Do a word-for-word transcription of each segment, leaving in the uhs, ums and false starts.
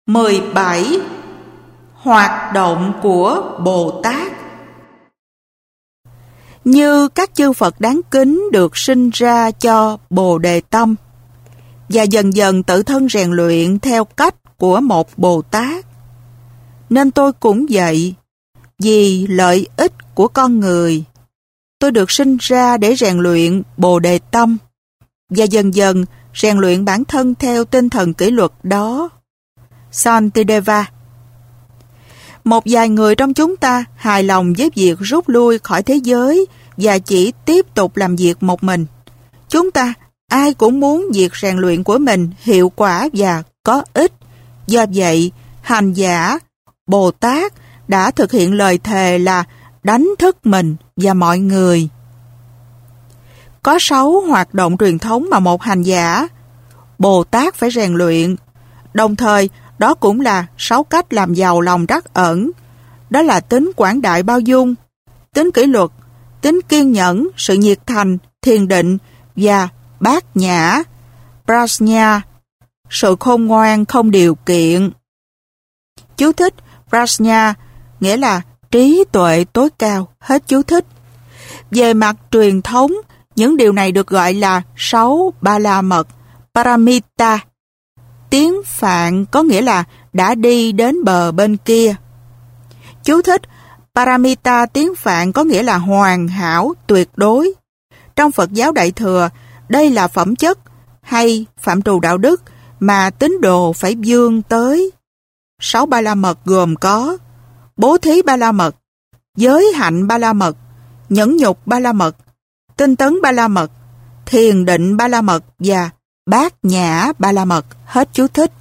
mười bảy. Hoạt động của Bồ Tát. Như các chư Phật đáng kính được sinh ra cho Bồ Đề Tâm và dần dần tự thân rèn luyện theo cách của một Bồ Tát, nên tôi cũng vậy. Vì lợi ích của con người, tôi được sinh ra để rèn luyện Bồ Đề Tâm và dần dần rèn luyện bản thân theo tinh thần kỷ luật đó. Santideva. Một vài người trong chúng ta hài lòng với việc rút lui khỏi thế giới và chỉ tiếp tục làm việc một mình. Chúng ta ai cũng muốn việc rèn luyện của mình hiệu quả và có ích. Do vậy, hành giả Bồ Tát đã thực hiện lời thề là đánh thức mình và mọi người. Có sáu hoạt động truyền thống mà một hành giả Bồ Tát phải rèn luyện. Đồng thời, đó cũng là sáu cách làm giàu lòng trắc ẩn. Đó là tính quảng đại bao dung, tính kỷ luật, tính kiên nhẫn, sự nhiệt thành, thiền định và bát nhã, prajna, sự khôn ngoan không điều kiện. Chú thích: prajna nghĩa là trí tuệ tối cao. Hết chú thích. Về mặt truyền thống, những điều này được gọi là sáu ba la mật, paramita. Tiếng Phạn có nghĩa là đã đi đến bờ bên kia. Chú thích: paramita tiếng Phạn có nghĩa là hoàn hảo, tuyệt đối. Trong Phật giáo Đại Thừa, đây là phẩm chất hay phạm trù đạo đức mà tín đồ phải vươn tới. Sáu ba la mật gồm có bố thí ba la mật, giới hạnh ba la mật, nhẫn nhục ba la mật, tinh tấn ba la mật, thiền định ba la mật và bát nhã ba la mật. Hết chú thích.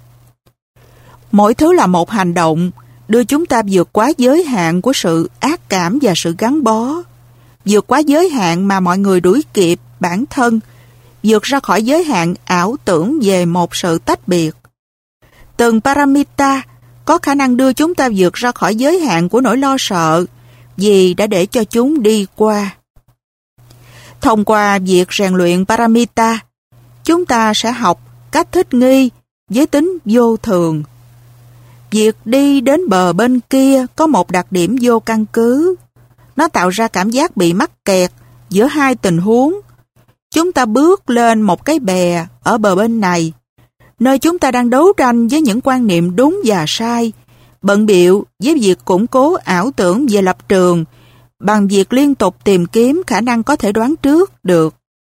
Mỗi thứ là một hành động đưa chúng ta vượt quá giới hạn của sự ác cảm và sự gắn bó, vượt quá giới hạn mà mọi người đuổi kịp bản thân, vượt ra khỏi giới hạn ảo tưởng về một sự tách biệt. Từng paramita có khả năng đưa chúng ta vượt ra khỏi giới hạn của nỗi lo sợ vì đã để cho chúng đi qua. Thông qua việc rèn luyện paramita, chúng ta sẽ học cách thích nghi với tính vô thường. Việc đi đến bờ bên kia có một đặc điểm vô căn cứ. Nó tạo ra cảm giác bị mắc kẹt giữa hai tình huống. Chúng ta bước lên một cái bè ở bờ bên này, nơi chúng ta đang đấu tranh với những quan niệm đúng và sai, bận bịu với việc củng cố ảo tưởng về lập trường bằng việc liên tục tìm kiếm khả năng có thể đoán trước được.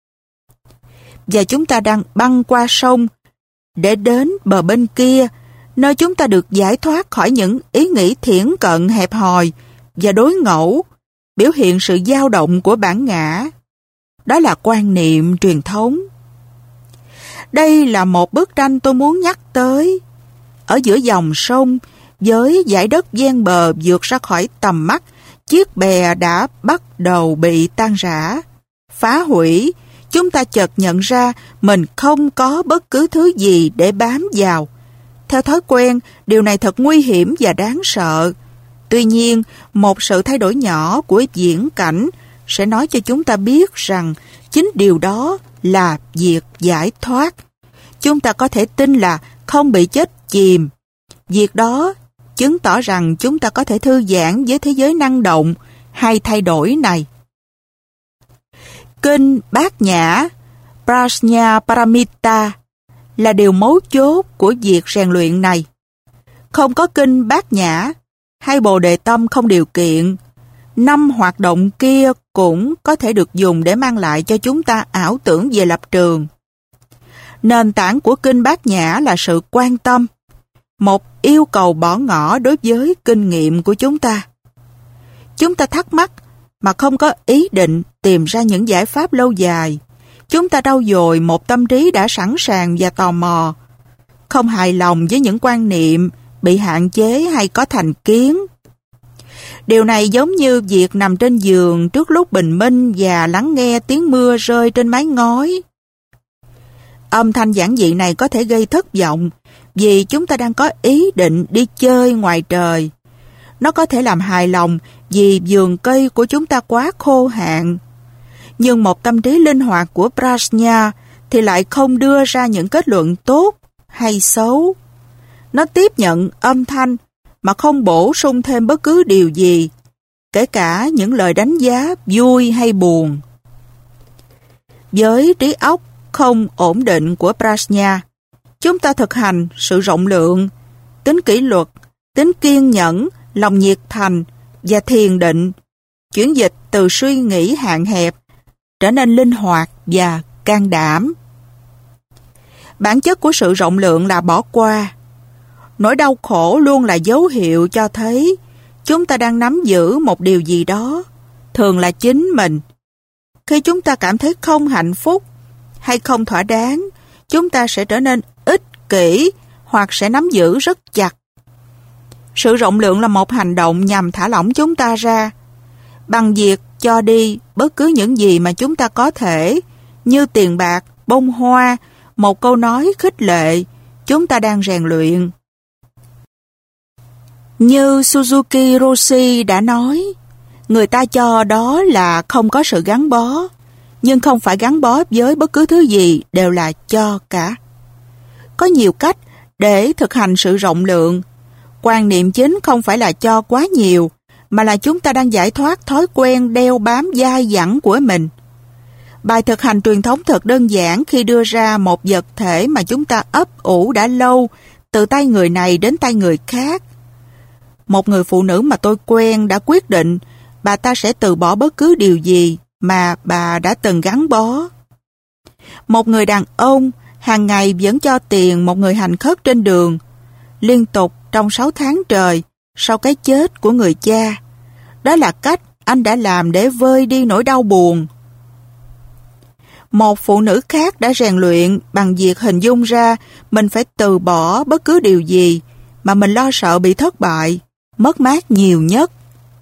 Và chúng ta đang băng qua sông để đến bờ bên kia, nơi chúng ta được giải thoát khỏi những ý nghĩ thiển cận hẹp hòi và đối ngẫu, biểu hiện sự dao động của bản ngã. Đó là quan niệm truyền thống. Đây là một bức tranh tôi muốn nhắc tới. Ở giữa dòng sông, với dải đất ven bờ vượt ra khỏi tầm mắt, chiếc bè đã bắt đầu bị tan rã, phá hủy. Chúng ta chợt nhận ra mình không có bất cứ thứ gì để bám vào. Theo thói quen, điều này thật nguy hiểm và đáng sợ. Tuy nhiên, một sự thay đổi nhỏ của viễn cảnh sẽ nói cho chúng ta biết rằng chính điều đó là việc giải thoát. Chúng ta có thể tin là không bị chết chìm. Việc đó chứng tỏ rằng chúng ta có thể thư giãn với thế giới năng động hay thay đổi này. Kinh Bát Nhã, Prajna Paramita, là điều mấu chốt của việc rèn luyện này. Không có kinh Bát Nhã hay Bồ Đề Tâm không điều kiện, năm hoạt động kia cũng có thể được dùng để mang lại cho chúng ta ảo tưởng về lập trường. Nền tảng của kinh Bát Nhã là sự quan tâm, một yêu cầu bỏ ngỏ đối với kinh nghiệm của chúng ta. Chúng ta thắc mắc mà không có ý định tìm ra những giải pháp lâu dài. Chúng ta trau dồi một tâm trí đã sẵn sàng và tò mò, không hài lòng với những quan niệm bị hạn chế hay có thành kiến. Điều này giống như việc nằm trên giường trước lúc bình minh và lắng nghe tiếng mưa rơi trên mái ngói. Âm thanh giản dị này có thể gây thất vọng vì chúng ta đang có ý định đi chơi ngoài trời. Nó có thể làm hài lòng vì vườn cây của chúng ta quá khô hạn. Nhưng một tâm trí linh hoạt của Prajna thì lại không đưa ra những kết luận tốt hay xấu. Nó tiếp nhận âm thanh mà không bổ sung thêm bất cứ điều gì, kể cả những lời đánh giá vui hay buồn. Với trí óc không ổn định của Prajna, chúng ta thực hành sự rộng lượng, tính kỷ luật, tính kiên nhẫn, lòng nhiệt thành và thiền định, chuyển dịch từ suy nghĩ hạn hẹp trở nên linh hoạt và can đảm. Bản chất của sự rộng lượng là bỏ qua. Nỗi đau khổ luôn là dấu hiệu cho thấy chúng ta đang nắm giữ một điều gì đó, thường là chính mình. Khi chúng ta cảm thấy không hạnh phúc hay không thỏa đáng, chúng ta sẽ trở nên ích kỷ hoặc sẽ nắm giữ rất chặt. Sự rộng lượng là một hành động nhằm thả lỏng chúng ta ra, bằng việc cho đi bất cứ những gì mà chúng ta có thể, như tiền bạc, bông hoa, một câu nói khích lệ. Chúng ta đang rèn luyện. Như Suzuki Roshi đã nói, người ta cho đó là không có sự gắn bó, nhưng không phải gắn bó với bất cứ thứ gì đều là cho cả. Có nhiều cách để thực hành sự rộng lượng. Quan niệm chính không phải là cho quá nhiều, mà là chúng ta đang giải thoát thói quen đeo bám dai dẳng của mình. Bài thực hành truyền thống thật đơn giản khi đưa ra một vật thể mà chúng ta ấp ủ đã lâu, từ tay người này đến tay người khác. Một người phụ nữ mà tôi quen đã quyết định bà ta sẽ từ bỏ bất cứ điều gì mà bà đã từng gắn bó. Một người đàn ông hàng ngày vẫn cho tiền một người hành khất trên đường, liên tục trong sáu tháng trời sau cái chết của người cha. Đó là cách anh đã làm để vơi đi nỗi đau buồn. Một phụ nữ khác đã rèn luyện bằng việc hình dung ra mình phải từ bỏ bất cứ điều gì mà mình lo sợ bị thất bại, mất mát nhiều nhất.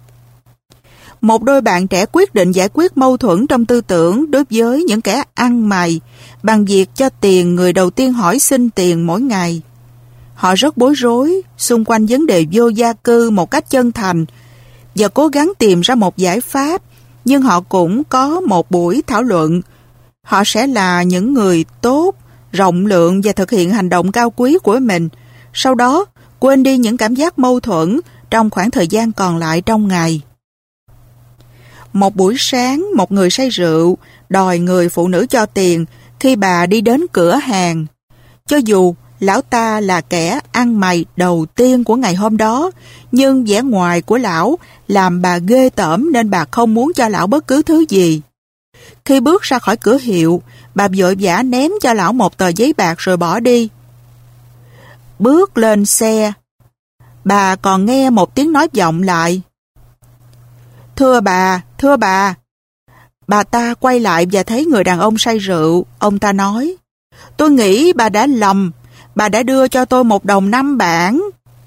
Một đôi bạn trẻ quyết định giải quyết mâu thuẫn trong tư tưởng đối với những kẻ ăn mày bằng việc cho tiền người đầu tiên hỏi xin tiền mỗi ngày. Họ rất bối rối xung quanh vấn đề vô gia cư một cách chân thành và cố gắng tìm ra một giải pháp, nhưng họ cũng có một buổi thảo luận. Họ sẽ là những người tốt, rộng lượng và thực hiện hành động cao quý của mình, sau đó quên đi những cảm giác mâu thuẫn trong khoảng thời gian còn lại trong ngày. Một buổi sáng, một người say rượu đòi người phụ nữ cho tiền khi bà đi đến cửa hàng. Cho dù lão ta là kẻ ăn mày đầu tiên của ngày hôm đó, nhưng vẻ ngoài của lão làm bà ghê tởm nên bà không muốn cho lão bất cứ thứ gì. Khi bước ra khỏi cửa hiệu, bà vội vã ném cho lão một tờ giấy bạc rồi bỏ đi. Bước lên xe, bà còn nghe một tiếng nói vọng lại. Thưa bà, thưa bà. Bà ta quay lại và thấy người đàn ông say rượu. Ông ta nói, tôi nghĩ bà đã lầm, bà đã đưa cho tôi một đồng năm bảng.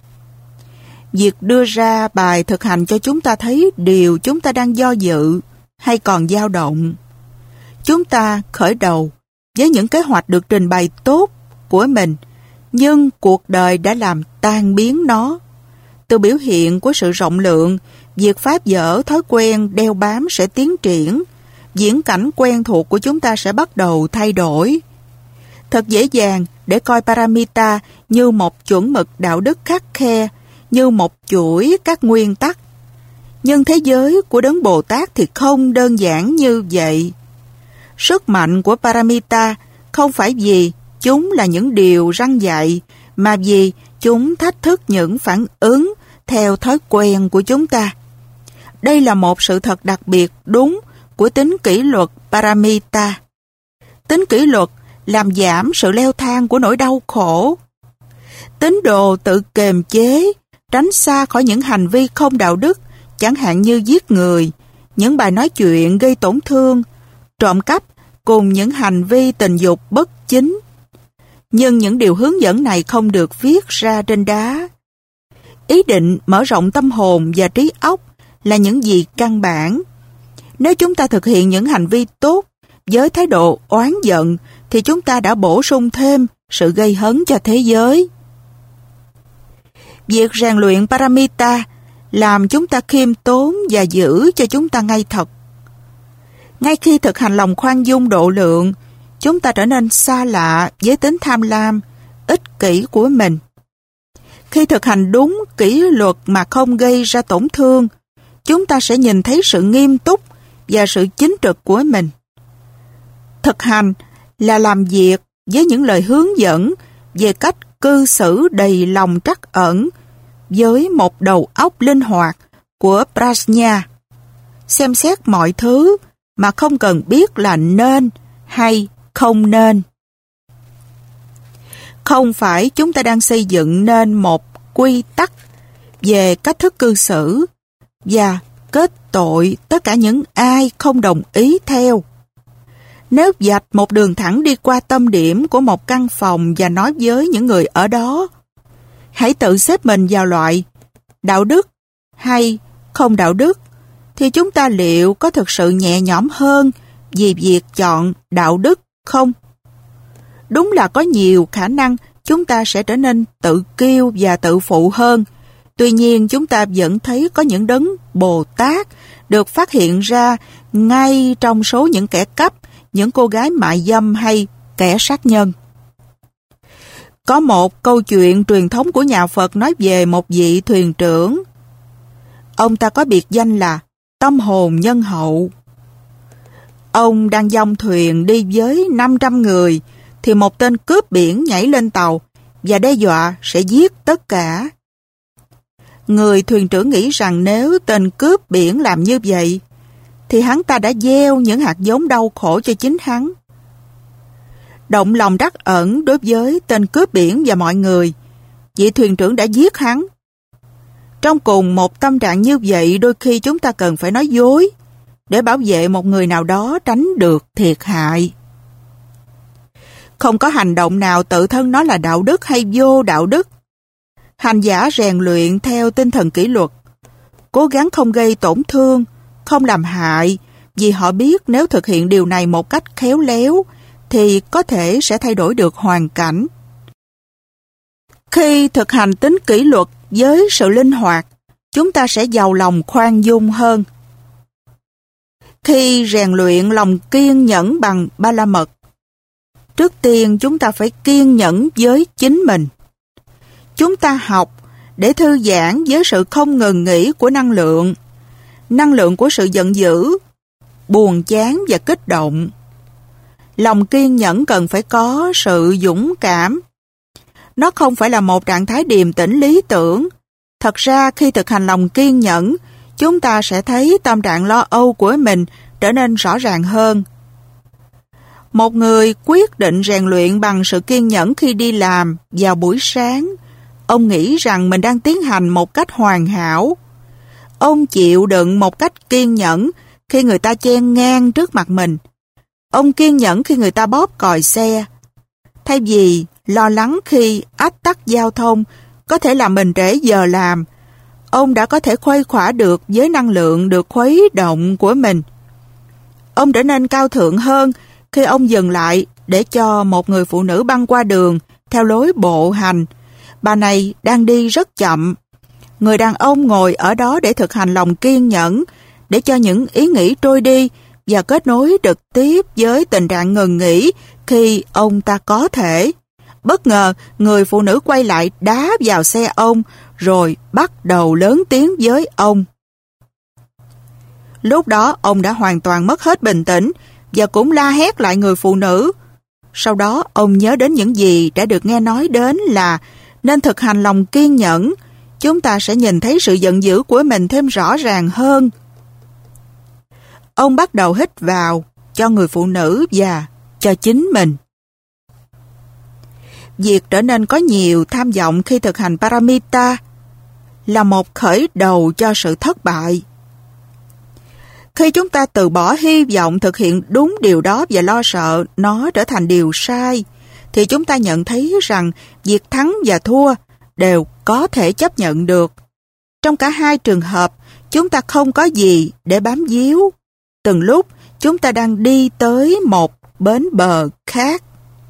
Việc đưa ra bài thực hành cho chúng ta thấy điều chúng ta đang do dự hay còn dao động. Chúng ta khởi đầu với những kế hoạch được trình bày tốt của mình, nhưng cuộc đời đã làm tan biến nó. Từ biểu hiện của sự rộng lượng, việc phá vỡ thói quen đeo bám sẽ tiến triển, viễn cảnh quen thuộc của chúng ta sẽ bắt đầu thay đổi. Thật dễ dàng để coi Paramita như một chuẩn mực đạo đức khắt khe, như một chuỗi các nguyên tắc. Nhưng thế giới của Đấng Bồ Tát thì không đơn giản như vậy. Sức mạnh của Paramita không phải vì chúng là những điều răn dạy, mà vì chúng thách thức những phản ứng theo thói quen của chúng ta. Đây là một sự thật đặc biệt đúng của tính kỷ luật Paramita. Tính kỷ luật làm giảm sự leo thang của nỗi đau khổ. Tín đồ tự kiềm chế, tránh xa khỏi những hành vi không đạo đức, chẳng hạn như giết người, những bài nói chuyện gây tổn thương, trộm cắp cùng những hành vi tình dục bất chính. Nhưng những điều hướng dẫn này không được viết ra trên đá. Ý định mở rộng tâm hồn và trí óc là những gì căn bản. Nếu chúng ta thực hiện những hành vi tốt với thái độ oán giận, thì chúng ta đã bổ sung thêm sự gây hấn cho thế giới. Việc rèn luyện Paramita làm chúng ta khiêm tốn và giữ cho chúng ta ngay thật. Ngay khi thực hành lòng khoan dung độ lượng, chúng ta trở nên xa lạ với tính tham lam, ích kỷ của mình. Khi thực hành đúng kỷ luật mà không gây ra tổn thương, chúng ta sẽ nhìn thấy sự nghiêm túc và sự chính trực của mình. Thực hành là làm việc với những lời hướng dẫn về cách cư xử đầy lòng trắc ẩn với một đầu óc linh hoạt của Prajna. Xem xét mọi thứ mà không cần biết là nên hay không nên. Không phải chúng ta đang xây dựng nên một quy tắc về cách thức cư xử và kết tội tất cả những ai không đồng ý theo. Nếu vạch một đường thẳng đi qua tâm điểm của một căn phòng và nói với những người ở đó, hãy tự xếp mình vào loại đạo đức hay không đạo đức, thì chúng ta liệu có thực sự nhẹ nhõm hơn vì việc chọn đạo đức không? Đúng là có nhiều khả năng chúng ta sẽ trở nên tự kiêu và tự phụ hơn. Tuy nhiên chúng ta vẫn thấy có những đấng Bồ Tát được phát hiện ra ngay trong số những kẻ cắp, những cô gái mại dâm hay kẻ sát nhân. Có một câu chuyện truyền thống của nhà Phật nói về một vị thuyền trưởng. Ông ta có biệt danh là tâm hồn nhân hậu. Ông đang dong thuyền đi với năm trăm người, thì một tên cướp biển nhảy lên tàu và đe dọa sẽ giết tất cả. Người thuyền trưởng nghĩ rằng nếu tên cướp biển làm như vậy, thì hắn ta đã gieo những hạt giống đau khổ cho chính hắn. Động lòng trắc ẩn đối với tên cướp biển và mọi người, vị thuyền trưởng đã giết hắn. Trong cùng một tâm trạng như vậy, đôi khi chúng ta cần phải nói dối để bảo vệ một người nào đó tránh được thiệt hại. Không có hành động nào tự thân nó là đạo đức hay vô đạo đức. Hành giả rèn luyện theo tinh thần kỷ luật, cố gắng không gây tổn thương, không làm hại, vì họ biết nếu thực hiện điều này một cách khéo léo thì có thể sẽ thay đổi được hoàn cảnh. Khi thực hành tính kỷ luật với sự linh hoạt, chúng ta sẽ giàu lòng khoan dung hơn. Khi rèn luyện lòng kiên nhẫn bằng ba la mật, trước tiên chúng ta phải kiên nhẫn với chính mình. Chúng ta học để thư giãn với sự không ngừng nghỉ của năng lượng, năng lượng của sự giận dữ, buồn chán và kích động. Lòng kiên nhẫn cần phải có sự dũng cảm. Nó không phải là một trạng thái điềm tĩnh lý tưởng. Thật ra khi thực hành lòng kiên nhẫn, chúng ta sẽ thấy tâm trạng lo âu của mình trở nên rõ ràng hơn. Một người quyết định rèn luyện bằng sự kiên nhẫn khi đi làm vào buổi sáng. Ông nghĩ rằng mình đang tiến hành một cách hoàn hảo. Ông chịu đựng một cách kiên nhẫn khi người ta chen ngang trước mặt mình. Ông kiên nhẫn khi người ta bóp còi xe. Thay vì lo lắng khi ách tắc giao thông có thể làm mình trễ giờ làm, ông đã có thể khuây khỏa được với năng lượng được khuấy động của mình. Ông trở nên cao thượng hơn khi ông dừng lại để cho một người phụ nữ băng qua đường theo lối bộ hành. Bà này đang đi rất chậm. Người đàn ông ngồi ở đó để thực hành lòng kiên nhẫn, để cho những ý nghĩ trôi đi và kết nối trực tiếp với tình trạng ngừng nghỉ khi ông ta có thể. Bất ngờ, người phụ nữ quay lại đá vào xe ông, rồi bắt đầu lớn tiếng với ông. Lúc đó, ông đã hoàn toàn mất hết bình tĩnh và cũng la hét lại người phụ nữ. Sau đó, ông nhớ đến những gì đã được nghe nói đến là nên thực hành lòng kiên nhẫn. Chúng ta sẽ nhìn thấy sự giận dữ của mình thêm rõ ràng hơn. Ông bắt đầu hít vào cho người phụ nữ và cho chính mình. Việc trở nên có nhiều tham vọng khi thực hành Paramita là một khởi đầu cho sự thất bại. Khi chúng ta từ bỏ hy vọng thực hiện đúng điều đó và lo sợ nó trở thành điều sai, thì chúng ta nhận thấy rằng việc thắng và thua đều có thể chấp nhận được. Trong cả hai trường hợp, chúng ta không có gì để bám víu. Từng lúc, chúng ta đang đi tới một bến bờ khác.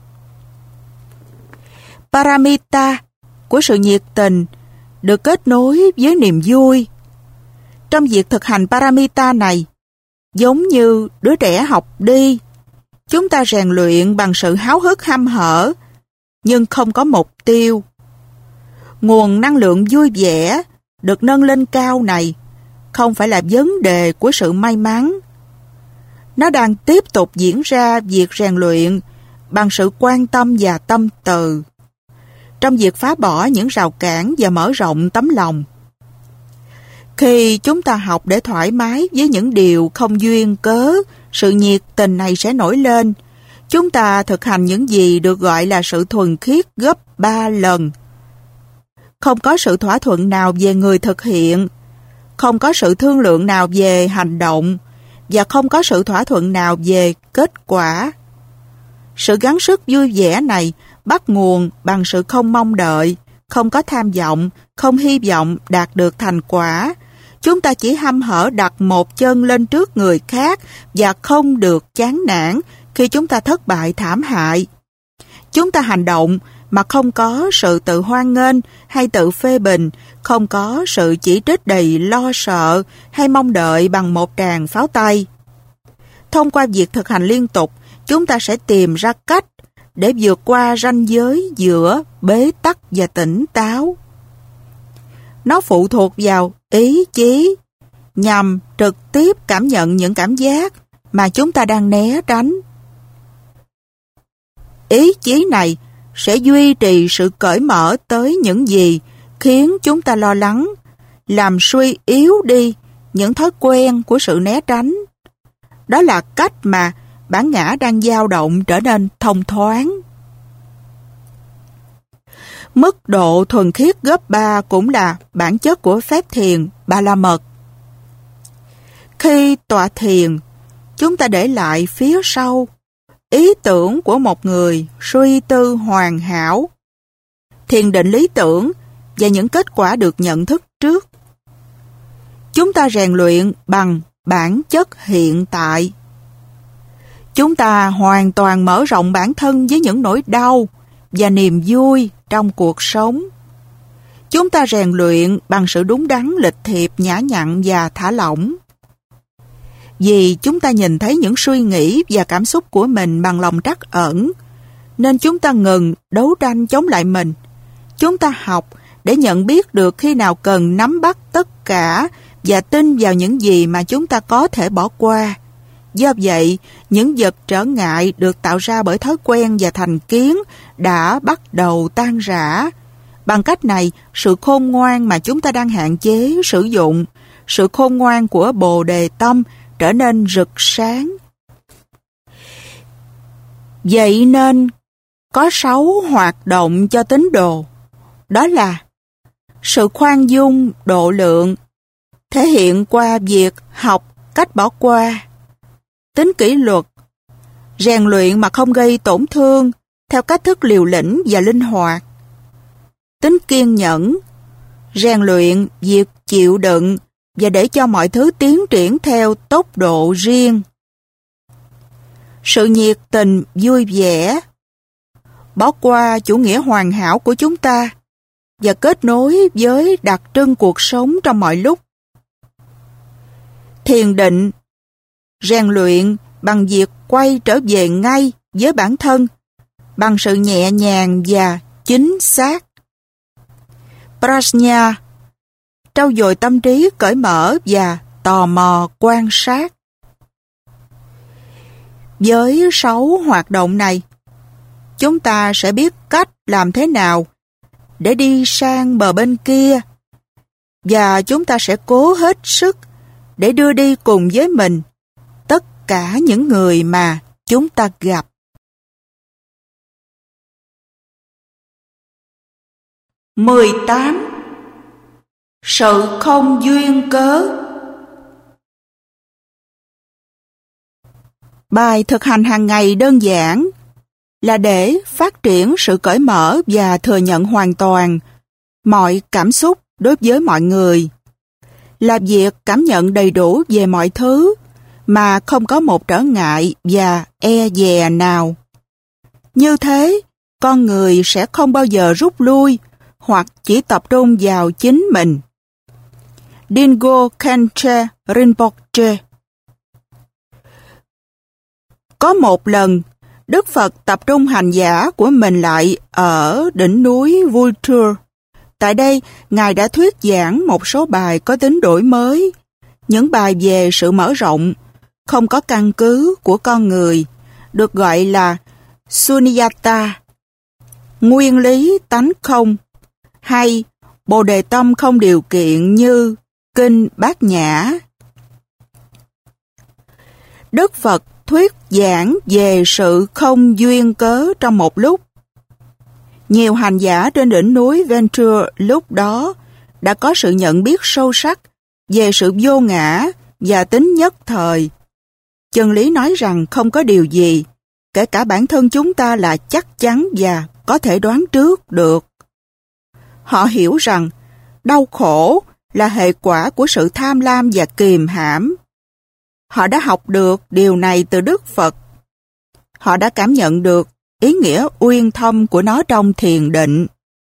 Paramita của sự nhiệt tình được kết nối với niềm vui. Trong việc thực hành Paramita này, giống như đứa trẻ học đi, chúng ta rèn luyện bằng sự háo hức hăm hở, nhưng không có mục tiêu. Nguồn năng lượng vui vẻ được nâng lên cao này không phải là vấn đề của sự may mắn. Nó đang tiếp tục diễn ra việc rèn luyện bằng sự quan tâm và tâm từ, trong việc phá bỏ những rào cản và mở rộng tấm lòng. Khi chúng ta học để thoải mái với những điều không duyên cớ, sự nhiệt tình này sẽ nổi lên. Chúng ta thực hành những gì được gọi là sự thuần khiết gấp ba lần. Không có sự thỏa thuận nào về người thực hiện, không có sự thương lượng nào về hành động, và không có sự thỏa thuận nào về kết quả. Sự gắng sức vui vẻ này bắt nguồn bằng sự không mong đợi, không có tham vọng, không hy vọng đạt được thành quả. Chúng ta chỉ hăm hở đặt một chân lên trước người khác và không được chán nản khi chúng ta thất bại thảm hại. Chúng ta hành động mà không có sự tự hoan nghênh hay tự phê bình, không có sự chỉ trích đầy lo sợ hay mong đợi bằng một tràng pháo tay. Thông qua việc thực hành liên tục, chúng ta sẽ tìm ra cách để vượt qua ranh giới giữa bế tắc và tỉnh táo. Nó phụ thuộc vào ý chí, nhằm trực tiếp cảm nhận những cảm giác mà chúng ta đang né tránh. Ý chí này sẽ duy trì sự cởi mở tới những gì khiến chúng ta lo lắng, làm suy yếu đi những thói quen của sự né tránh. Đó là cách mà bản ngã đang dao động trở nên thông thoáng. Mức độ thuần khiết gấp ba cũng là bản chất của phép thiền Ba La Mật. Khi tọa thiền, chúng ta để lại phía sau ý tưởng của một người suy tư hoàn hảo, thiền định lý tưởng và những kết quả được nhận thức trước. Chúng ta rèn luyện bằng bản chất hiện tại. Chúng ta hoàn toàn mở rộng bản thân với những nỗi đau và niềm vui trong cuộc sống. Chúng ta rèn luyện bằng sự đúng đắn, lịch thiệp, nhã nhặn và thả lỏng. Vì chúng ta nhìn thấy những suy nghĩ và cảm xúc của mình bằng lòng trắc ẩn, nên chúng ta ngừng đấu tranh chống lại mình. Chúng ta học để nhận biết được khi nào cần nắm bắt tất cả và tin vào những gì mà chúng ta có thể bỏ qua. Do vậy, những vật trở ngại được tạo ra bởi thói quen và thành kiến đã bắt đầu tan rã. Bằng cách này, sự khôn ngoan mà chúng ta đang hạn chế sử dụng, sự khôn ngoan của Bồ Đề Tâm trở nên rực sáng. Vậy nên, có sáu hoạt động cho tín đồ. Đó là sự khoan dung, độ lượng, thể hiện qua việc học cách bỏ qua, tính kỷ luật, rèn luyện mà không gây tổn thương theo cách thức liều lĩnh và linh hoạt, tính kiên nhẫn, rèn luyện việc chịu đựng và để cho mọi thứ tiến triển theo tốc độ riêng, sự nhiệt tình vui vẻ, bỏ qua chủ nghĩa hoàn hảo của chúng ta và kết nối với đặc trưng cuộc sống trong mọi lúc. Thiền định, rèn luyện bằng việc quay trở về ngay với bản thân, bằng sự nhẹ nhàng và chính xác. Prajna, trau dồi tâm trí cởi mở và tò mò quan sát. Với sáu hoạt động này, chúng ta sẽ biết cách làm thế nào để đi sang bờ bên kia, và chúng ta sẽ cố hết sức để đưa đi cùng với mình tất cả những người mà chúng ta gặp. mười tám. Sự không duyên cớ. Bài thực hành hàng ngày đơn giản là để phát triển sự cởi mở và thừa nhận hoàn toàn mọi cảm xúc đối với mọi người. Là việc cảm nhận đầy đủ về mọi thứ mà không có một trở ngại và e dè nào. Như thế, con người sẽ không bao giờ rút lui hoặc chỉ tập trung vào chính mình. Dingo Khenche Rinpoche. Có một lần, Đức Phật tập trung hành giả của mình lại ở đỉnh núi Vulture, Tại đây, Ngài đã thuyết giảng một số bài có tính đổi mới, những bài về sự mở rộng, không có căn cứ của con người, được gọi là Sunyata, nguyên lý tánh không, hay Bồ Đề Tâm không điều kiện như Kinh Bát Nhã. Đức Phật thuyết giảng về sự không duyên cớ trong một lúc. Nhiều hành giả trên đỉnh núi Ventura lúc đó đã có sự nhận biết sâu sắc về sự vô ngã và tính nhất thời. Chân lý nói rằng không có điều gì, kể cả bản thân chúng ta là chắc chắn và có thể đoán trước được. Họ hiểu rằng đau khổ là hệ quả của sự tham lam và kìm hãm. Họ đã học được điều này từ Đức Phật. Họ đã cảm nhận được ý nghĩa uyên thâm của nó trong thiền định.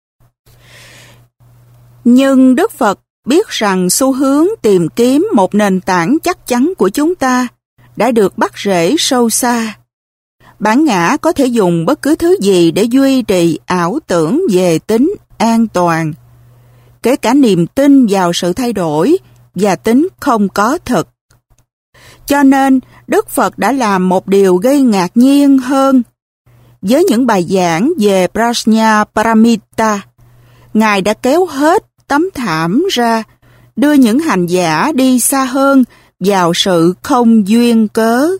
Nhưng Đức Phật biết rằng xu hướng tìm kiếm một nền tảng chắc chắn của chúng ta đã được bắt rễ sâu xa. Bản ngã có thể dùng bất cứ thứ gì để duy trì ảo tưởng về tính an toàn, kể cả niềm tin vào sự thay đổi và tính không có thực. Cho nên, Đức Phật đã làm một điều gây ngạc nhiên hơn. Với những bài giảng về Prajna Paramita, Ngài đã kéo hết tấm thảm ra, đưa những hành giả đi xa hơn vào sự không duyên cớ.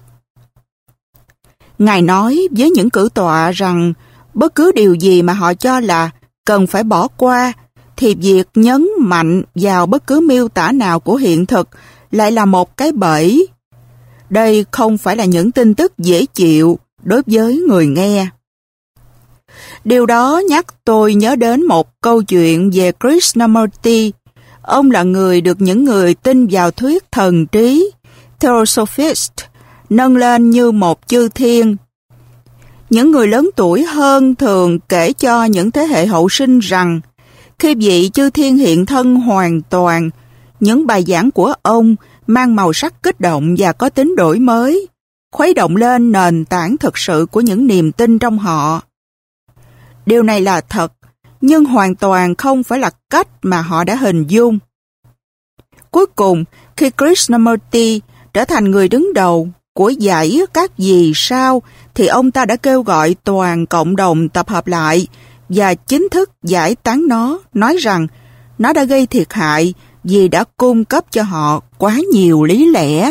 Ngài nói với những cử tọa rằng bất cứ điều gì mà họ cho là cần phải bỏ qua, thì việc nhấn mạnh vào bất cứ miêu tả nào của hiện thực lại là một cái bẫy. Đây không phải là những tin tức dễ chịu đối với người nghe. Điều đó nhắc tôi nhớ đến một câu chuyện về Krishnamurti. Ông là người được những người tin vào thuyết thần trí, Theosophist, nâng lên như một chư thiên. Những người lớn tuổi hơn thường kể cho những thế hệ hậu sinh rằng khi vị chư thiên hiện thân hoàn toàn, những bài giảng của ông mang màu sắc kích động và có tính đổi mới, khuấy động lên nền tảng thực sự của những niềm tin trong họ. Điều này là thật, nhưng hoàn toàn không phải là cách mà họ đã hình dung. Cuối cùng, khi Krishnamurti trở thành người đứng đầu của dãy các vì sao, thì ông ta đã kêu gọi toàn cộng đồng tập hợp lại và chính thức giải tán nó, nói rằng nó đã gây thiệt hại vì đã cung cấp cho họ quá nhiều lý lẽ.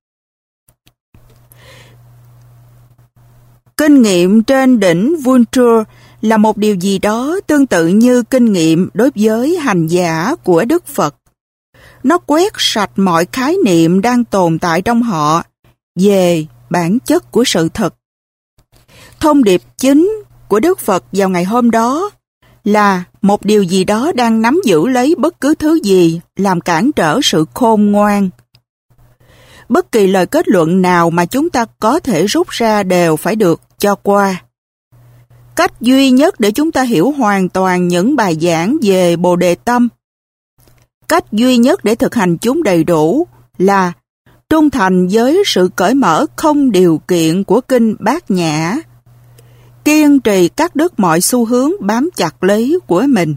Kinh nghiệm trên đỉnh Ventura là một điều gì đó tương tự như kinh nghiệm đối với hành giả của Đức Phật. Nó quét sạch mọi khái niệm đang tồn tại trong họ về bản chất của sự thật. Thông điệp chính của Đức Phật vào ngày hôm đó là một điều gì đó đang nắm giữ lấy bất cứ thứ gì làm cản trở sự khôn ngoan. Bất kỳ lời kết luận nào mà chúng ta có thể rút ra đều phải được cho qua. Cách duy nhất để chúng ta hiểu hoàn toàn những bài giảng về Bồ Đề Tâm, cách duy nhất để thực hành chúng đầy đủ là trung thành với sự cởi mở không điều kiện của Kinh Bát Nhã, kiên trì cắt đứt mọi xu hướng bám chặt lấy của mình.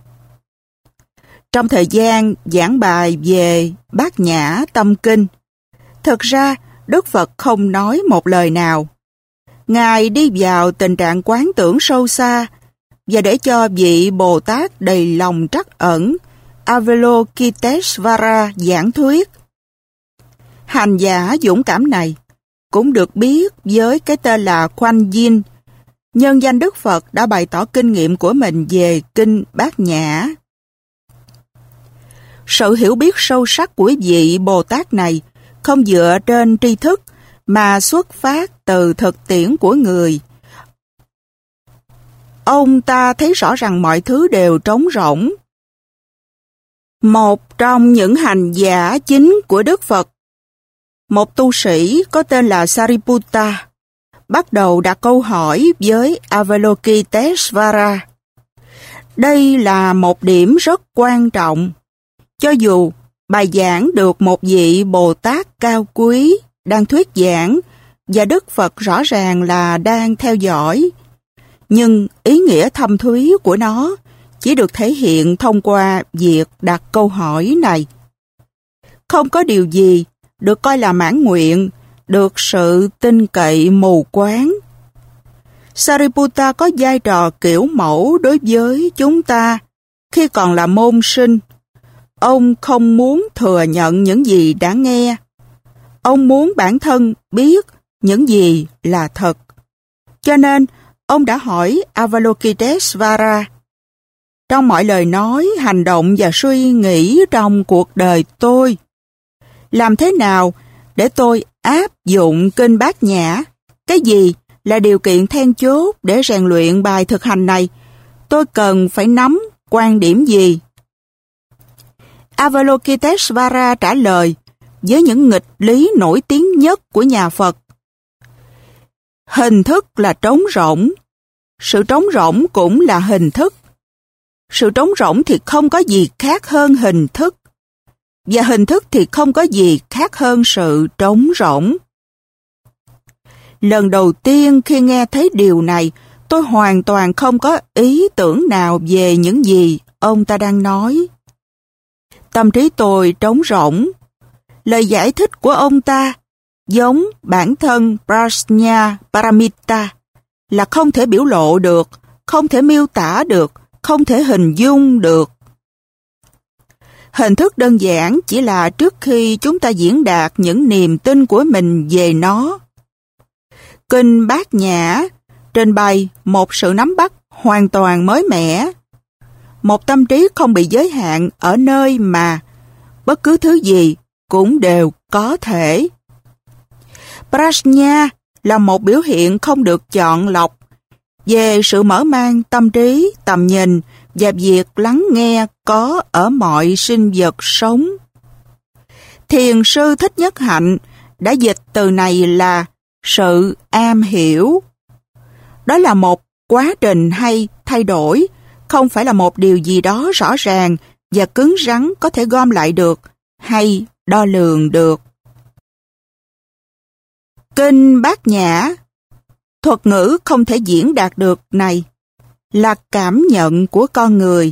Trong thời gian giảng bài về Bát Nhã Tâm Kinh, thực ra Đức Phật không nói một lời nào. Ngài đi vào tình trạng quán tưởng sâu xa và để cho vị Bồ Tát đầy lòng trắc ẩn Avalokiteshvara giảng thuyết. Hành giả dũng cảm này cũng được biết với cái tên là Khoanh Yin. Nhân danh Đức Phật đã bày tỏ kinh nghiệm của mình về Kinh Bát Nhã. Sự hiểu biết sâu sắc của vị Bồ Tát này không dựa trên tri thức mà xuất phát từ thực tiễn của người. Ông ta thấy rõ rằng mọi thứ đều trống rỗng. Một trong những hành giả chính của Đức Phật, một tu sĩ có tên là Sariputta, bắt đầu đặt câu hỏi với Avalokiteshvara. Đây là một điểm rất quan trọng. Cho dù bài giảng được một vị Bồ Tát cao quý đang thuyết giảng và Đức Phật rõ ràng là đang theo dõi, nhưng ý nghĩa thâm thúy của nó chỉ được thể hiện thông qua việc đặt câu hỏi này. Không có điều gì được coi là mãn nguyện, được sự tin cậy mù quáng. Sariputta có vai trò kiểu mẫu đối với chúng ta khi còn là môn sinh. Ông không muốn thừa nhận những gì đã nghe. Ông muốn bản thân biết những gì là thật. Cho nên, ông đã hỏi Avalokitesvara: trong mọi lời nói, hành động và suy nghĩ trong cuộc đời tôi, làm thế nào để tôi áp dụng kinh Bát Nhã? Cái gì là điều kiện then chốt để rèn luyện bài thực hành này? Tôi cần phải nắm quan điểm gì? Avalokitesvara trả lời với những nghịch lý nổi tiếng nhất của nhà Phật. Hình thức là trống rỗng. Sự trống rỗng cũng là hình thức. Sự trống rỗng thì không có gì khác hơn hình thức. Và hình thức thì không có gì khác hơn sự trống rỗng. Lần đầu tiên khi nghe thấy điều này, tôi hoàn toàn không có ý tưởng nào về những gì ông ta đang nói. Tâm trí tôi trống rỗng. Lời giải thích của ông ta giống bản thân Prajna Paramita, là không thể biểu lộ được, không thể miêu tả được, không thể hình dung được. Hình thức đơn giản chỉ là trước khi chúng ta diễn đạt những niềm tin của mình về nó. Kinh Bát Nhã trình bày một sự nắm bắt hoàn toàn mới mẻ, một tâm trí không bị giới hạn ở nơi mà bất cứ thứ gì cũng đều có thể. Prajna là một biểu hiện không được chọn lọc về sự mở mang tâm trí, tầm nhìn và việc lắng nghe có ở mọi sinh vật sống. Thiền sư Thích Nhất Hạnh đã dịch từ này là sự am hiểu. Đó là một quá trình hay thay đổi, không phải là một điều gì đó rõ ràng và cứng rắn có thể gom lại được hay đo lường được. Kinh Bát Nhã, thuật ngữ không thể diễn đạt được này, là cảm nhận của con người.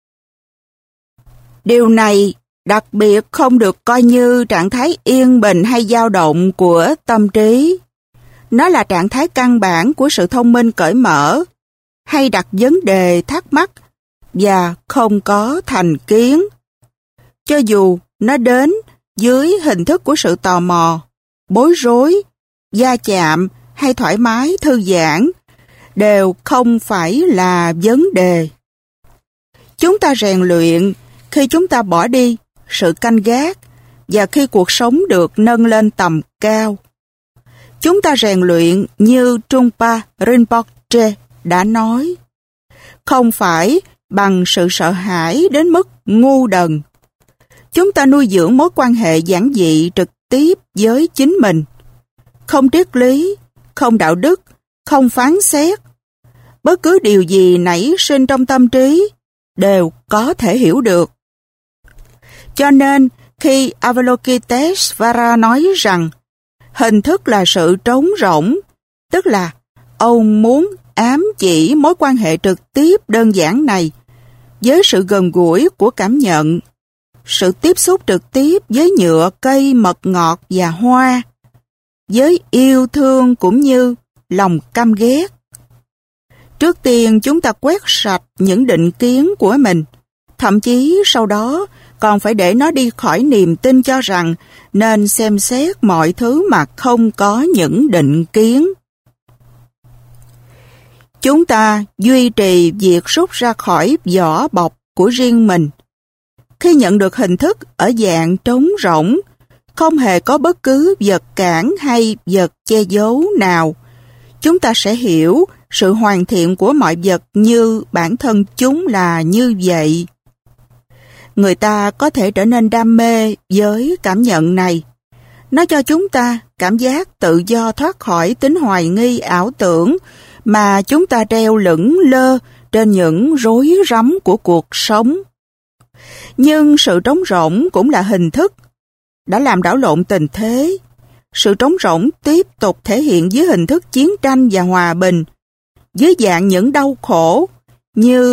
Điều này đặc biệt không được coi như trạng thái yên bình hay dao động của tâm trí. Nó là trạng thái căn bản của sự thông minh cởi mở, hay đặt vấn đề thắc mắc và không có thành kiến. Cho dù nó đến dưới hình thức của sự tò mò, bối rối, va chạm hay thoải mái thư giãn, đều không phải là vấn đề. Chúng ta rèn luyện khi chúng ta bỏ đi sự canh gác và khi cuộc sống được nâng lên tầm cao. Chúng ta rèn luyện như Trungpa Rinpoche đã nói, không phải bằng sự sợ hãi đến mức ngu đần. Chúng ta nuôi dưỡng mối quan hệ giản dị trực tiếp với chính mình, không triết lý, không đạo đức, không phán xét. Bất cứ điều gì nảy sinh trong tâm trí đều có thể hiểu được. Cho nên, khi Avalokitesvara nói rằng hình thức là sự trống rỗng, tức là ông muốn ám chỉ mối quan hệ trực tiếp đơn giản này với sự gần gũi của cảm nhận, sự tiếp xúc trực tiếp với nhựa, cây, mật ngọt và hoa, với yêu thương cũng như lòng căm ghét. Trước tiên chúng ta quét sạch những định kiến của mình, thậm chí sau đó còn phải để nó đi khỏi niềm tin cho rằng nên xem xét mọi thứ mà không có những định kiến. Chúng ta duy trì việc rút ra khỏi vỏ bọc của riêng mình. Khi nhận được hình thức ở dạng trống rỗng, không hề có bất cứ vật cản hay vật che giấu nào, chúng ta sẽ hiểu sự hoàn thiện của mọi vật như bản thân chúng là như vậy. Người ta có thể trở nên đam mê với cảm nhận này. Nó cho chúng ta cảm giác tự do thoát khỏi tính hoài nghi ảo tưởng mà chúng ta treo lững lơ trên những rối rắm của cuộc sống. Nhưng sự trống rỗng cũng là hình thức đã làm đảo lộn tình thế. Sự trống rỗng tiếp tục thể hiện dưới hình thức chiến tranh và hòa bình, dưới dạng những đau khổ như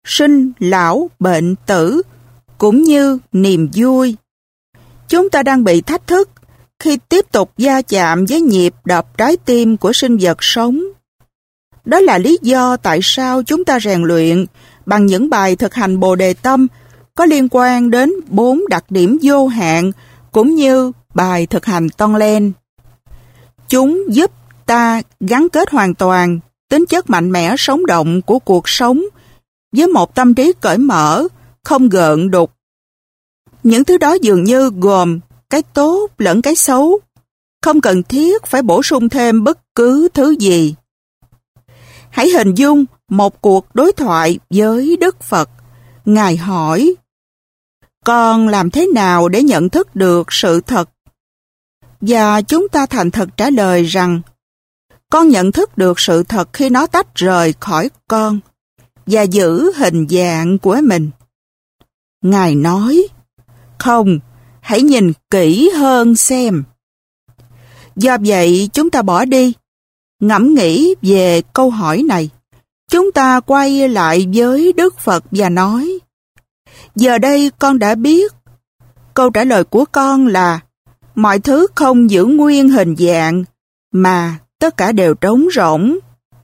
sinh, lão, bệnh, tử, cũng như niềm vui. Chúng ta đang bị thách thức khi tiếp tục va chạm với nhịp đập trái tim của sinh vật sống. Đó là lý do tại sao chúng ta rèn luyện bằng những bài thực hành Bồ Đề Tâm có liên quan đến bốn đặc điểm vô hạn cũng như bài thực hành Tonglen. Chúng giúp ta gắn kết hoàn toàn tính chất mạnh mẽ sống động của cuộc sống với một tâm trí cởi mở, không gợn đục. Những thứ đó dường như gồm cái tốt lẫn cái xấu, không cần thiết phải bổ sung thêm bất cứ thứ gì. Hãy hình dung một cuộc đối thoại với Đức Phật. Ngài hỏi, con làm thế nào để nhận thức được sự thật? Và chúng ta thành thật trả lời rằng, con nhận thức được sự thật khi nó tách rời khỏi con và giữ hình dạng của mình. Ngài nói, không, hãy nhìn kỹ hơn xem. Do vậy chúng ta bỏ đi, ngẫm nghĩ về câu hỏi này. Chúng ta quay lại với Đức Phật và nói, giờ đây con đã biết. Câu trả lời của con là, mọi thứ không giữ nguyên hình dạng, mà tất cả đều trống rỗng.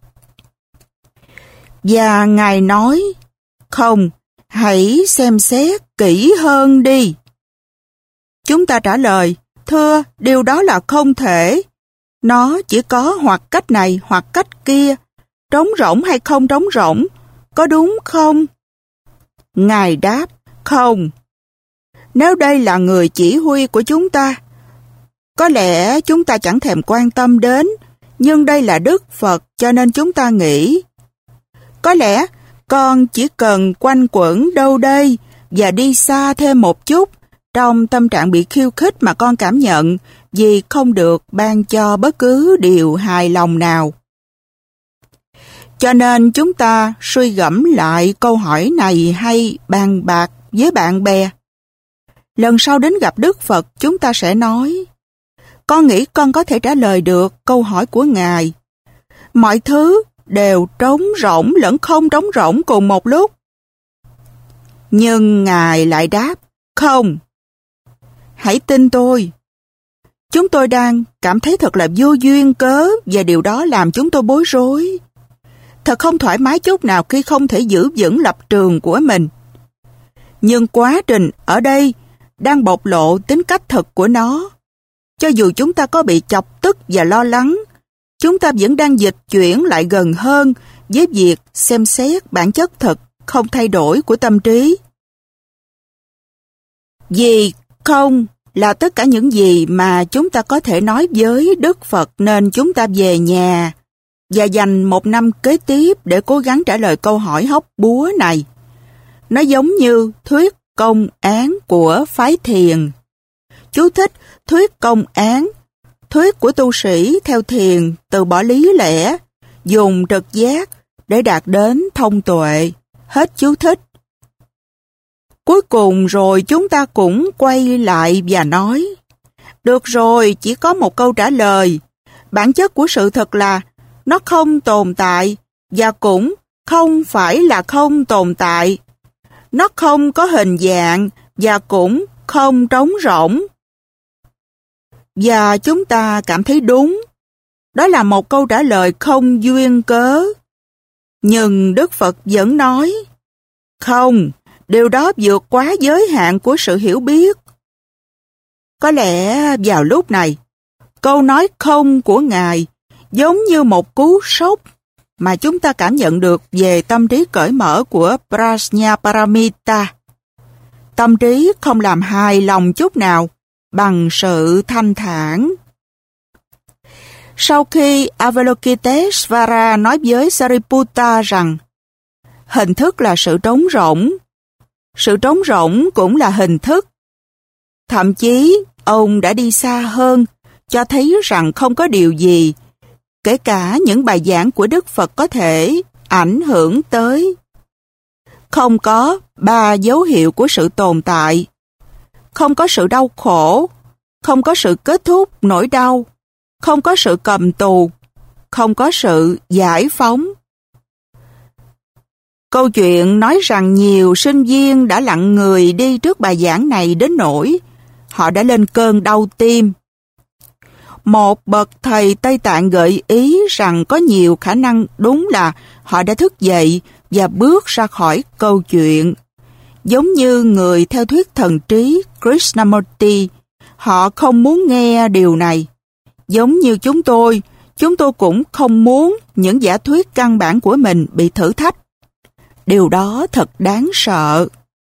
Và Ngài nói, không, hãy xem xét kỹ hơn đi. Chúng ta trả lời, thưa, điều đó là không thể. Nó chỉ có hoặc cách này hoặc cách kia, trống rỗng hay không trống rỗng, có đúng không? Ngài đáp, không. Nếu đây là người chỉ huy của chúng ta, có lẽ chúng ta chẳng thèm quan tâm đến, nhưng đây là Đức Phật cho nên chúng ta nghĩ. Có lẽ con chỉ cần quanh quẩn đâu đây và đi xa thêm một chút trong tâm trạng bị khiêu khích mà con cảm nhận vì không được ban cho bất cứ điều hài lòng nào. Cho nên chúng ta suy gẫm lại câu hỏi này hay bàn bạc với bạn bè. Lần sau đến gặp Đức Phật chúng ta sẽ nói, con nghĩ con có thể trả lời được câu hỏi của Ngài. Mọi thứ đều trống rỗng lẫn không trống rỗng cùng một lúc. Nhưng Ngài lại đáp, không. Hãy tin tôi. Chúng tôi đang cảm thấy thật là vô duyên cớ và điều đó làm chúng tôi bối rối. Thật không thoải mái chút nào khi không thể giữ vững lập trường của mình. Nhưng quá trình ở đây đang bộc lộ tính cách thật của nó. Cho dù chúng ta có bị chọc tức và lo lắng, chúng ta vẫn đang dịch chuyển lại gần hơn với việc xem xét bản chất thật không thay đổi của tâm trí. Vì không là tất cả những gì mà chúng ta có thể nói với Đức Phật, nên chúng ta về nhà và dành một năm kế tiếp để cố gắng trả lời câu hỏi hóc búa này. Nó giống như thuyết công án của phái thiền. Chú thích: thuyết công án, thuyết của tu sĩ theo thiền từ bỏ lý lẽ, dùng trực giác để đạt đến thông tuệ. Hết chú thích. Cuối cùng rồi chúng ta cũng quay lại và nói, được rồi, chỉ có một câu trả lời. Bản chất của sự thật là nó không tồn tại và cũng không phải là không tồn tại. Nó không có hình dạng và cũng không trống rỗng. Và chúng ta cảm thấy đúng. Đó là một câu trả lời không duyên cớ. Nhưng Đức Phật vẫn nói, không, điều đó vượt quá giới hạn của sự hiểu biết. Có lẽ vào lúc này, câu nói không của Ngài giống như một cú sốc mà chúng ta cảm nhận được về tâm trí cởi mở của Prajnaparamita. Tâm trí không làm hài lòng chút nào bằng sự thanh thản. Sau khi Avalokiteshvara nói với Sariputta rằng hình thức là sự trống rỗng, sự trống rỗng cũng là hình thức. Thậm chí, ông đã đi xa hơn, cho thấy rằng không có điều gì, kể cả những bài giảng của Đức Phật có thể ảnh hưởng tới. Không có ba dấu hiệu của sự tồn tại. Không có sự đau khổ, không có sự kết thúc nỗi đau, không có sự cầm tù, không có sự giải phóng. Câu chuyện nói rằng nhiều sinh viên đã lặng người đi trước bài giảng này đến nỗi họ đã lên cơn đau tim. Một bậc thầy Tây Tạng gợi ý rằng có nhiều khả năng đúng là họ đã thức dậy và bước ra khỏi câu chuyện. Giống như người theo thuyết thần trí Krishnamurti, họ không muốn nghe điều này. Giống như chúng tôi, chúng tôi cũng không muốn những giả thuyết căn bản của mình bị thử thách. Điều đó thật đáng sợ.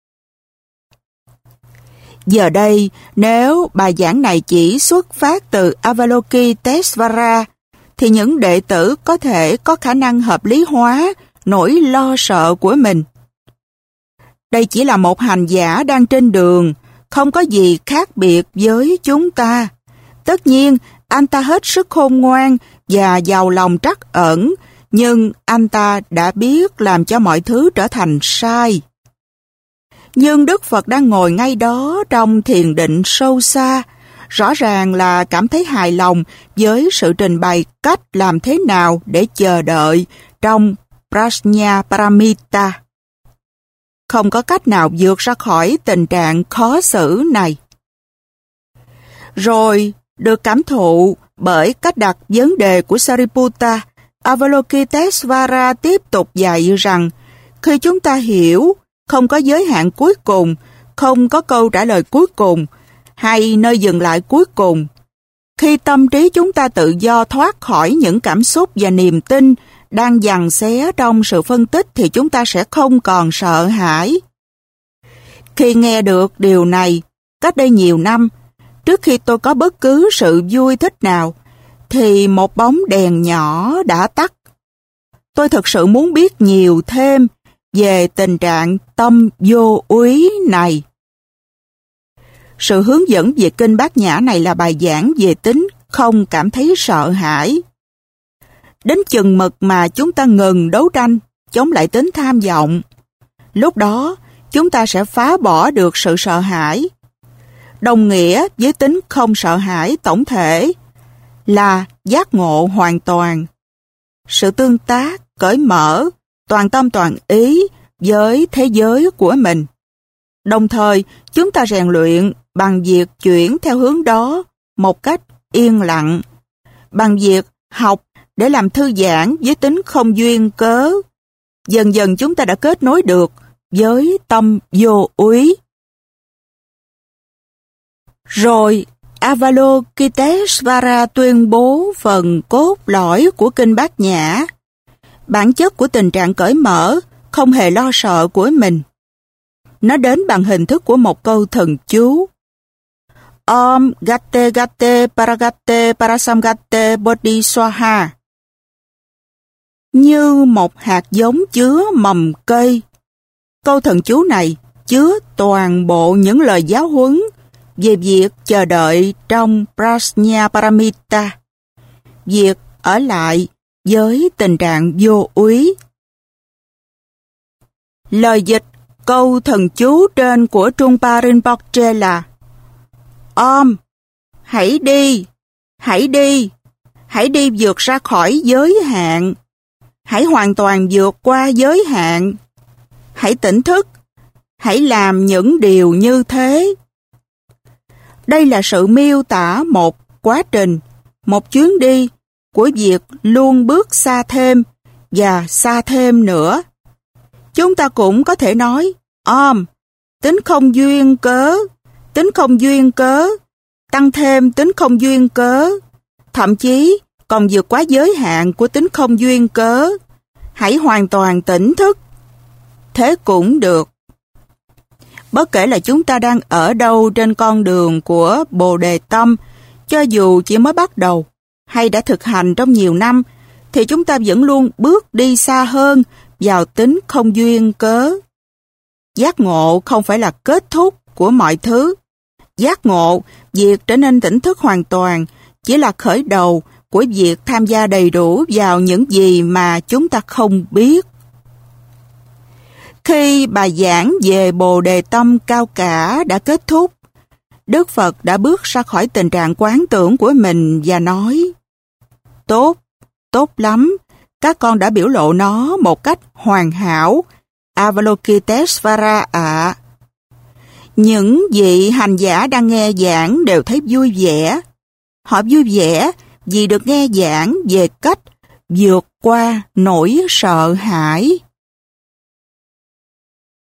Giờ đây, nếu bài giảng này chỉ xuất phát từ Avalokiteshvara, thì những đệ tử có thể có khả năng hợp lý hóa nỗi lo sợ của mình. Đây chỉ là một hành giả đang trên đường, không có gì khác biệt với chúng ta. Tất nhiên, anh ta hết sức khôn ngoan và giàu lòng trắc ẩn, nhưng anh ta đã biết làm cho mọi thứ trở thành sai. Nhưng Đức Phật đang ngồi ngay đó trong thiền định sâu xa, rõ ràng là cảm thấy hài lòng với sự trình bày cách làm thế nào để chờ đợi trong Prajna Paramita. Không có cách nào vượt ra khỏi tình trạng khó xử này. Rồi, được cảm thụ bởi cách đặt vấn đề của Sariputta, Avalokiteshvara tiếp tục dạy rằng khi chúng ta hiểu không có giới hạn cuối cùng, không có câu trả lời cuối cùng, hay nơi dừng lại cuối cùng, khi tâm trí chúng ta tự do thoát khỏi những cảm xúc và niềm tin đang giằng xé trong sự phân tích thì chúng ta sẽ không còn sợ hãi. Khi nghe được điều này, cách đây nhiều năm, trước khi tôi có bất cứ sự vui thích nào, thì một bóng đèn nhỏ đã tắt. Tôi thực sự muốn biết nhiều thêm về tình trạng tâm vô úy này. Sự hướng dẫn về Kinh Bát Nhã này là bài giảng về tính không cảm thấy sợ hãi. Đến chừng mực mà chúng ta ngừng đấu tranh, chống lại tính tham vọng, lúc đó chúng ta sẽ phá bỏ được sự sợ hãi. Đồng nghĩa với tính không sợ hãi tổng thể là giác ngộ hoàn toàn. Sự tương tác, cởi mở, toàn tâm toàn ý với thế giới của mình. Đồng thời, chúng ta rèn luyện bằng việc chuyển theo hướng đó một cách yên lặng, bằng việc học để làm thư giãn với tính không duyên cớ. Dần dần chúng ta đã kết nối được với tâm vô úy. Rồi, Avalokiteshvara tuyên bố phần cốt lõi của Kinh Bát Nhã, bản chất của tình trạng cởi mở, không hề lo sợ của mình. Nó đến bằng hình thức của một câu thần chú. Om Gatte Gatte Paragatte Parasamgatte Bodhi Swaha. Như một hạt giống chứa mầm cây. Câu thần chú này chứa toàn bộ những lời giáo huấn về việc chờ đợi trong Prajna Paramita, việc ở lại với tình trạng vô úy. Lời dịch câu thần chú trên của Trungpa Rinpoche là: Om, hãy đi, hãy đi, hãy đi vượt ra khỏi giới hạn, hãy hoàn toàn vượt qua giới hạn, hãy tỉnh thức, hãy làm những điều như thế. Đây là sự miêu tả một quá trình, một chuyến đi của việc luôn bước xa thêm và xa thêm nữa. Chúng ta cũng có thể nói, Om, tính không duyên cớ, tính không duyên cớ, tăng thêm tính không duyên cớ, thậm chí còn vượt quá giới hạn của tính không duyên cớ, hãy hoàn toàn tỉnh thức. Thế cũng được. Bất kể là chúng ta đang ở đâu trên con đường của Bồ Đề Tâm, cho dù chỉ mới bắt đầu hay đã thực hành trong nhiều năm, thì chúng ta vẫn luôn bước đi xa hơn vào tính không duyên cớ. Giác ngộ không phải là kết thúc của mọi thứ. Giác ngộ, việc trở nên tỉnh thức hoàn toàn, chỉ là khởi đầu của việc tham gia đầy đủ vào những gì mà chúng ta không biết. Khi bài giảng về Bồ Đề Tâm cao cả đã kết thúc, Đức Phật đã bước ra khỏi tình trạng quán tưởng của mình và nói: Tốt, tốt lắm, các con đã biểu lộ nó một cách hoàn hảo Avalokitesvara ạ. Những vị hành giả đang nghe giảng đều thấy vui vẻ. Họ vui vẻ vì được nghe giảng về cách vượt qua nỗi sợ hãi.